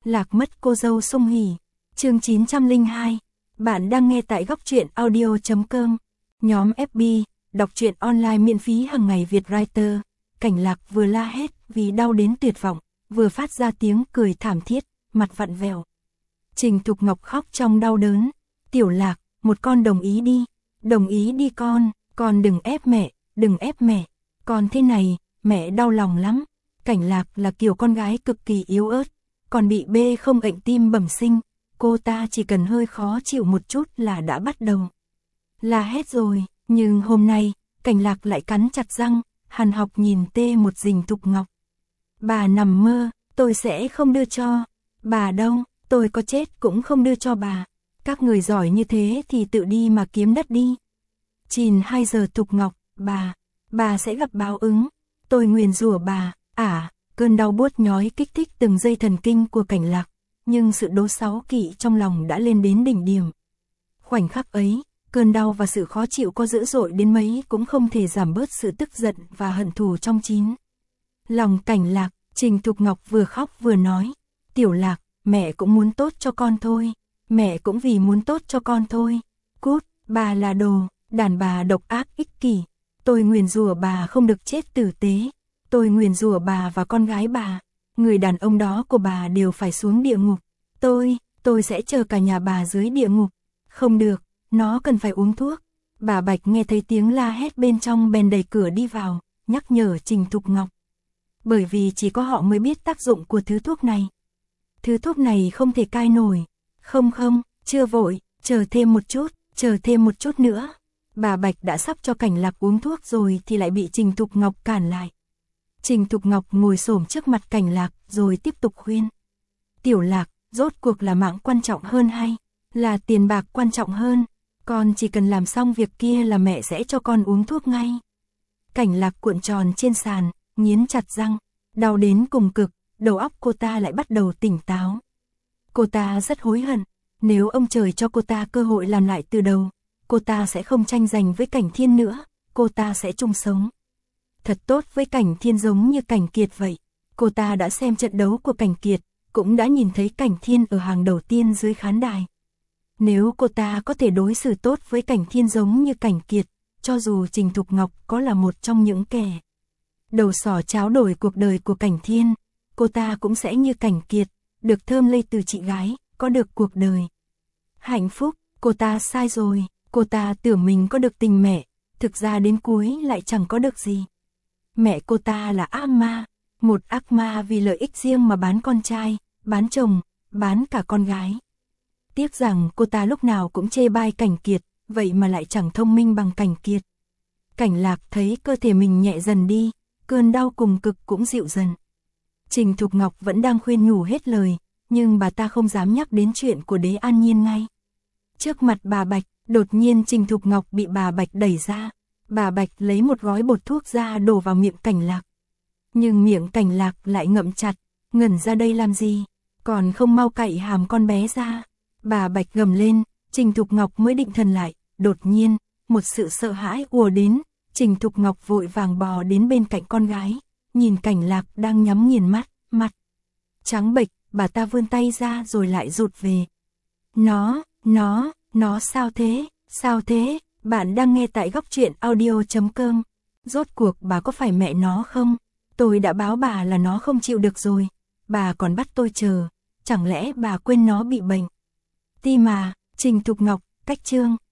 Lạc mất cô dâu sung hỉ. Chương 902. Bạn đang nghe tại góc truyện audio.com. Nhóm FB, đọc truyện online miễn phí hàng ngày Việt Writer. Cảnh Lạc vừa la hét vì đau đến tuyệt vọng, vừa phát ra tiếng cười thảm thiết, mặt vặn vẹo. Trình Thục Ngọc khóc trong đau đớn. Tiểu Lạc, một con đồng ý đi. Đồng ý đi con đừng ép mẹ, đừng ép mẹ. Con thế này, mẹ đau lòng lắm. Cảnh Lạc là kiểu con gái cực kỳ yếu ớt, còn bị bê không bệnh tim bẩm sinh. Cô ta chỉ cần hơi khó chịu một chút là đã bắt đầu la hét rồi. Nhưng hôm nay, Cảnh Lạc lại cắn chặt răng, hằn học nhìn một Trình Thục Ngọc. Bà nằm mơ, tôi sẽ không đưa cho bà đâu, tôi có chết cũng không đưa cho bà. Các người giỏi như thế thì tự đi mà kiếm đất đi. Chìn 2 giờ Thục Ngọc, bà sẽ gặp báo ứng. Tôi nguyền rủa bà. Cơn đau buốt nhói kích thích từng dây thần kinh của Cảnh Lạc, nhưng sự đố sáu kỵ trong lòng đã lên đến đỉnh điểm. Khoảnh khắc ấy, cơn đau và sự khó chịu có dữ dội đến mấy cũng không thể giảm bớt sự tức giận và hận thù trong lòng Cảnh Lạc. Trình Thục Ngọc vừa khóc vừa nói, Tiểu Lạc, mẹ cũng muốn tốt cho con thôi, mẹ cũng vì muốn tốt cho con thôi. Cút, bà là đồ đàn bà độc ác ích kỷ. Tôi nguyền rủa bà không được chết tử tế. Tôi nguyền rủa bà và con gái bà, người đàn ông đó của bà đều phải xuống địa ngục. Tôi sẽ chờ cả nhà bà dưới địa ngục. Không được, nó cần phải uống thuốc. Bà Bạch nghe thấy tiếng la hét bên trong bèn đẩy cửa đi vào, nhắc nhở Trình Thục Ngọc. Bởi vì chỉ có họ mới biết tác dụng của thứ thuốc này. Thứ thuốc này không thể cai nổi. Không, chưa vội, chờ thêm một chút nữa. Bà Bạch đã sắp cho Cảnh Lạc uống thuốc rồi thì lại bị Trình Thục Ngọc cản lại. Trình Thục Ngọc ngồi xổm trước mặt Cảnh Lạc rồi tiếp tục khuyên. Tiểu Lạc, rốt cuộc là mạng quan trọng hơn hay là tiền bạc quan trọng hơn? Con chỉ cần làm xong việc kia là mẹ sẽ cho con uống thuốc ngay. Cảnh Lạc cuộn tròn trên sàn, nghiến chặt răng, đau đến cùng cực, đầu óc cô ta lại bắt đầu tỉnh táo. Cô ta rất hối hận, nếu ông trời cho cô ta cơ hội làm lại từ đầu, cô ta sẽ không tranh giành với Cảnh Thiên nữa, cô ta sẽ chung sống thật tốt với Cảnh Thiên giống như Cảnh Kiệt vậy. Cô ta đã xem trận đấu của Cảnh Kiệt, cũng đã nhìn thấy Cảnh Thiên ở hàng đầu tiên dưới khán đài. Nếu cô ta có thể đối xử tốt với Cảnh Thiên giống như Cảnh Kiệt, cho dù Trình Thục Ngọc có là một trong những kẻ đầu sỏ tráo đổi cuộc đời của Cảnh Thiên, cô ta cũng sẽ như Cảnh Kiệt, được thơm lây từ chị gái, có được cuộc đời hạnh phúc. Cô ta sai rồi, cô ta tưởng mình có được tình mẹ, thực ra đến cuối lại chẳng có được gì. Mẹ cô ta là ác ma, một ác ma vì lợi ích riêng mà bán con trai, bán chồng, bán cả con gái. Tiếc rằng cô ta lúc nào cũng chê bai Cảnh Kiệt, vậy mà lại chẳng thông minh bằng Cảnh Kiệt. Cảnh Lạc thấy cơ thể mình nhẹ dần đi, cơn đau cùng cực cũng dịu dần. Trình Thục Ngọc vẫn đang khuyên nhủ hết lời, nhưng bà ta không dám nhắc đến chuyện của Đế An Nhiên ngay. Trước mặt bà Bạch, đột nhiên Trình Thục Ngọc bị bà Bạch đẩy ra. Bà Bạch lấy một gói bột thuốc ra đổ vào miệng Cảnh Lạc. Nhưng miệng Cảnh Lạc lại ngậm chặt, ngẩn ra đây làm gì, còn không mau cạy hàm con bé ra. Bà Bạch gầm lên, Trình Thục Ngọc mới định thần lại, đột nhiên, một sự sợ hãi ùa đến. Trình Thục Ngọc vội vàng bò đến bên cạnh con gái, nhìn Cảnh Lạc đang nhắm nghiền mắt, mặt trắng bệch, bà ta vươn tay ra rồi lại rụt về. Nó sao thế? Bạn đang nghe tại góc truyện audio.com. Rốt cuộc bà có phải mẹ nó không? Tôi đã báo bà là nó không chịu được rồi. Bà còn bắt tôi chờ. Chẳng lẽ bà quên nó bị bệnh? Ti mà, Trình Thục Ngọc, cách chương.